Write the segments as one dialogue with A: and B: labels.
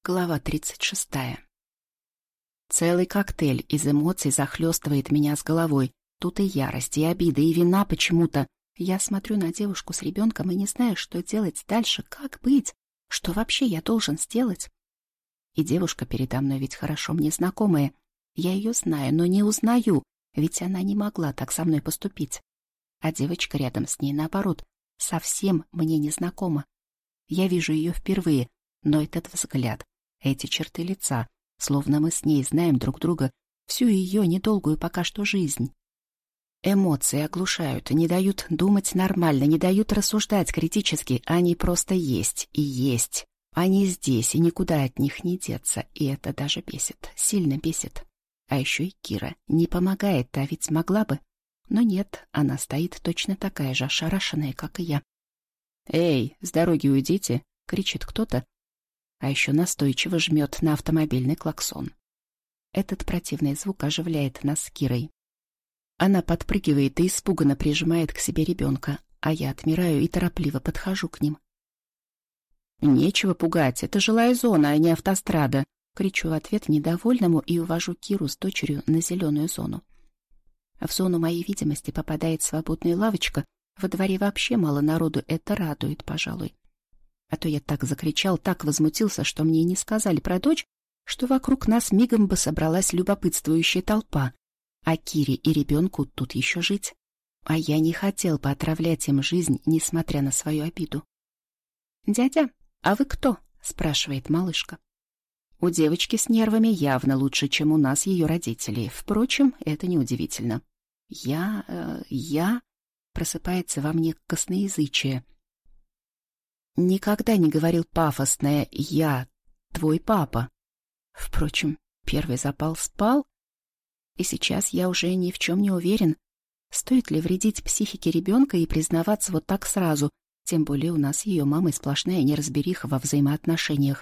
A: Глава 36. Целый коктейль из эмоций захлестывает меня с головой. Тут и ярость, и обида, и вина почему-то. Я смотрю на девушку с ребенком и не знаю, что делать дальше, как быть, что вообще я должен сделать. И девушка передо мной ведь хорошо мне знакомая. Я ее знаю, но не узнаю, ведь она не могла так со мной поступить. А девочка рядом с ней, наоборот, совсем мне не знакома. Я вижу ее впервые, но этот взгляд, эти черты лица, словно мы с ней знаем друг друга всю ее недолгую пока что жизнь. Эмоции оглушают, не дают думать нормально, не дают рассуждать критически, они просто есть и есть. Они здесь, и никуда от них не деться, и это даже бесит, сильно бесит. А еще и Кира не помогает, а ведь могла бы. Но нет, она стоит точно такая же ошарашенная, как и я. «Эй, с дороги уйдите!» — кричит кто-то, а еще настойчиво жмет на автомобильный клаксон. Этот противный звук оживляет нас с Кирой. Она подпрыгивает и испуганно прижимает к себе ребенка, а я отмираю и торопливо подхожу к ним. «Нечего пугать, это жилая зона, а не автострада!» Кричу в ответ недовольному и увожу Киру с дочерью на зеленую зону. В зону моей видимости попадает свободная лавочка, во дворе вообще мало народу, это радует, пожалуй. А то я так закричал, так возмутился, что мне не сказали про дочь, что вокруг нас мигом бы собралась любопытствующая толпа, а Кире и ребенку тут еще жить. А я не хотел бы отравлять им жизнь, несмотря на свою обиду. «Дядя, а вы кто?» — спрашивает малышка. У девочки с нервами явно лучше, чем у нас ее родителей. Впрочем, это неудивительно. Я... Просыпается во мне косноязычие. Никогда не говорил пафосное «я, твой папа». Впрочем, первый запал спал, и сейчас я уже ни в чем не уверен, стоит ли вредить психике ребенка и признаваться вот так сразу, тем более у нас с ее мамой сплошная неразбериха во взаимоотношениях.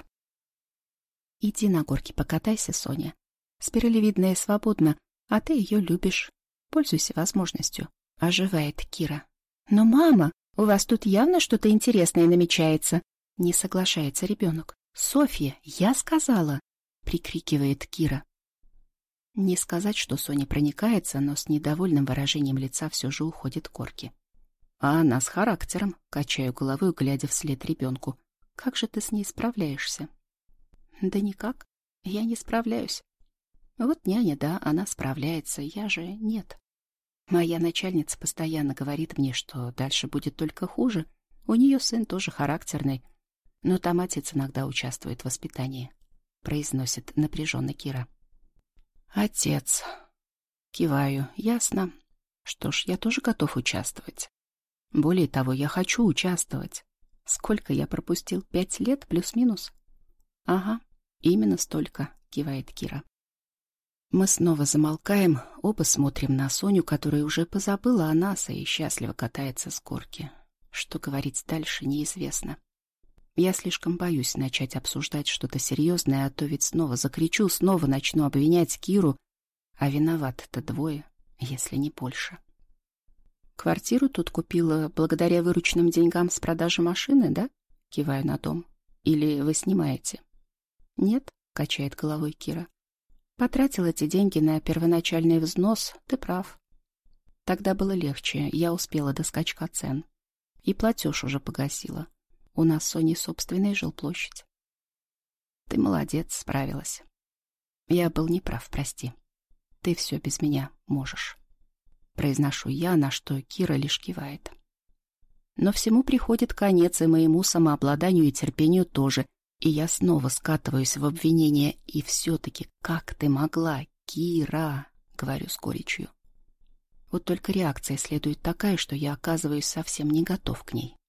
A: «Иди на горке покатайся, Соня. Спиралевидная свободна, а ты ее любишь. Пользуйся возможностью», — оживает Кира. «Но, мама, у вас тут явно что-то интересное намечается», — не соглашается ребенок. «Софья, я сказала», — прикрикивает Кира. Не сказать, что Соня проникается, но с недовольным выражением лица все же уходит к горке. «А она с характером», — качаю головой, глядя вслед ребенку. «Как же ты с ней справляешься?» «Да никак, я не справляюсь. Вот няня, да, она справляется, я же нет. Моя начальница постоянно говорит мне, что дальше будет только хуже. У нее сын тоже характерный, но там отец иногда участвует в воспитании», — произносит напряженно Кира. «Отец». Киваю. «Ясно. Что ж, я тоже готов участвовать. Более того, я хочу участвовать. Сколько я пропустил? 5 лет плюс-минус?» «Ага, именно столько», — кивает Кира. Мы снова замолкаем, оба смотрим на Соню, которая уже позабыла о нас и счастливо катается с горки. Что говорить дальше, неизвестно. Я слишком боюсь начать обсуждать что-то серьезное, а то ведь снова закричу, снова начну обвинять Киру, а виноваты-то двое, если не больше. «Квартиру тут купила благодаря вырученным деньгам с продажи машины, да?» — киваю на дом. «Или вы снимаете?» «Нет», — качает головой Кира. «Потратил эти деньги на первоначальный взнос, ты прав. Тогда было легче, я успела до скачка цен. И платеж уже погасила. У нас с Соней собственная жилплощадь». «Ты молодец, справилась. Я был неправ, прости. Ты все без меня можешь». Произношу я, на что Кира лишь кивает. Но всему приходит конец, и моему самообладанию и терпению тоже. И я снова скатываюсь в обвинение. «И все-таки, как ты могла, Кира?» — говорю с горечью. Вот только реакция следует такая, что я оказываюсь совсем не готов к ней.